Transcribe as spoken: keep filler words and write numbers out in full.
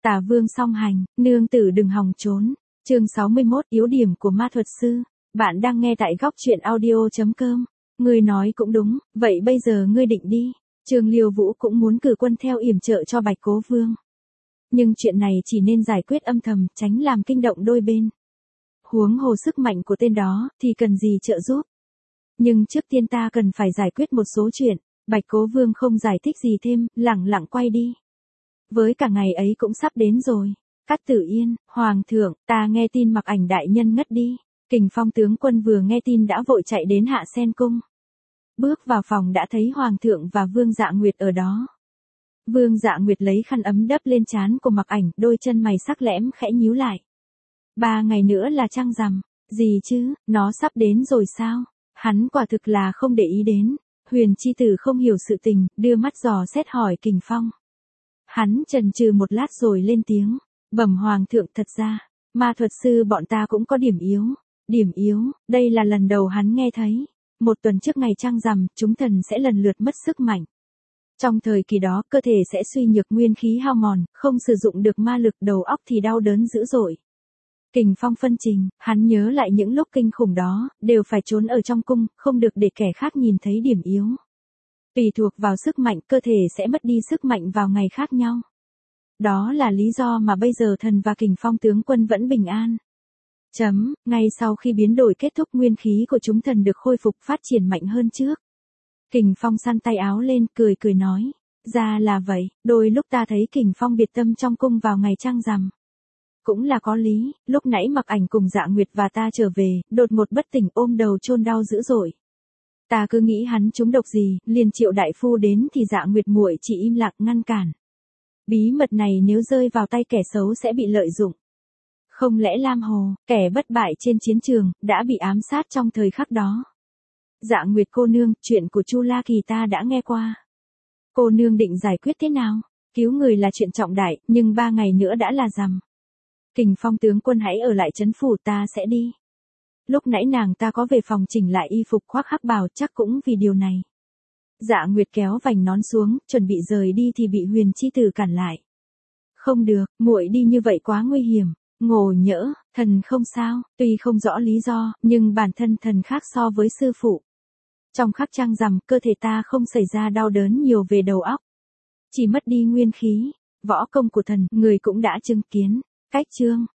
Tả Vương song hành, nương tử đừng hòng trốn. Chương sáu mươi mốt, yếu điểm của ma thuật sư. Bạn đang nghe tại góc truyện audio chấm com. Ngươi nói cũng đúng, vậy bây giờ ngươi định đi. Trương Liêu Vũ cũng muốn cử quân theo yểm trợ cho Bạch Cố Vương. Nhưng chuyện này chỉ nên giải quyết âm thầm, tránh làm kinh động đôi bên. Huống hồ sức mạnh của tên đó, thì cần gì trợ giúp. Nhưng trước tiên ta cần phải giải quyết một số chuyện. Bạch Cố Vương không giải thích gì thêm, lẳng lặng quay đi. Với cả ngày ấy cũng sắp đến rồi. Cát Tử Yên, Hoàng thượng, ta nghe tin Mặc Ảnh đại nhân ngất đi. Kình Phong tướng quân vừa nghe tin đã vội chạy đến Hạ Sen cung. Bước vào phòng đã thấy Hoàng thượng và Vương Dạ Nguyệt ở đó. Vương Dạ Nguyệt lấy khăn ấm đắp lên trán của Mặc Ảnh, đôi chân mày sắc lẻm khẽ nhíu lại. Ba ngày nữa là trăng rằm, gì chứ, nó sắp đến rồi sao? Hắn quả thực là không để ý đến. Huyền chi tử không hiểu sự tình, đưa mắt dò xét hỏi Kình Phong. Hắn chần chừ một lát rồi lên tiếng, bẩm Hoàng thượng, thật ra, ma thuật sư bọn ta cũng có điểm yếu. Điểm yếu, đây là lần đầu hắn nghe thấy. Một tuần trước ngày trăng rằm, chúng thần sẽ lần lượt mất sức mạnh. Trong thời kỳ đó, cơ thể sẽ suy nhược, nguyên khí hao mòn, không sử dụng được ma lực, đầu óc thì đau đớn dữ dội. Kình Phong phân trình, hắn nhớ lại những lúc kinh khủng đó, đều phải trốn ở trong cung, không được để kẻ khác nhìn thấy điểm yếu. Tùy thuộc vào sức mạnh, cơ thể sẽ mất đi sức mạnh vào ngày khác nhau. Đó là lý do mà bây giờ thần và Kình Phong tướng quân vẫn bình an. Chấm, ngay sau khi biến đổi kết thúc, nguyên khí của chúng thần được khôi phục, phát triển mạnh hơn trước. Kình Phong săn tay áo lên, cười cười nói, ra là vậy, đôi lúc ta thấy Kình Phong biệt tâm trong cung vào ngày trăng rằm. Cũng là có lý, lúc nãy Mặc Ảnh cùng Dạ Nguyệt và ta trở về, đột một bất tỉnh, ôm đầu chôn đau dữ dội. Ta cứ nghĩ hắn trúng độc gì, liền triệu đại phu đến thì Dạ Nguyệt muội chỉ im lặng ngăn cản. Bí mật này nếu rơi vào tay kẻ xấu sẽ bị lợi dụng. Không lẽ Lam Hồ, kẻ bất bại trên chiến trường, đã bị ám sát trong thời khắc đó? Dạ Nguyệt cô nương, chuyện của Chu La Kỳ ta đã nghe qua. Cô nương định giải quyết thế nào? Cứu người là chuyện trọng đại, nhưng ba ngày nữa đã là rằm. Kình Phong tướng quân hãy ở lại trấn phủ, ta sẽ đi. Lúc nãy nàng ta có về phòng chỉnh lại y phục, khoác hắc bào, chắc cũng vì điều này. Dạ Nguyệt kéo vành nón xuống, chuẩn bị rời đi thì bị Huyền chi tử cản lại. Không được, muội đi như vậy quá nguy hiểm. Ngộ nhỡ, thần không sao, tuy không rõ lý do, nhưng bản thân thần khác so với sư phụ. Trong khắc trăng rằm, cơ thể ta không xảy ra đau đớn nhiều về đầu óc. Chỉ mất đi nguyên khí, võ công của thần, người cũng đã chứng kiến. Cách chương.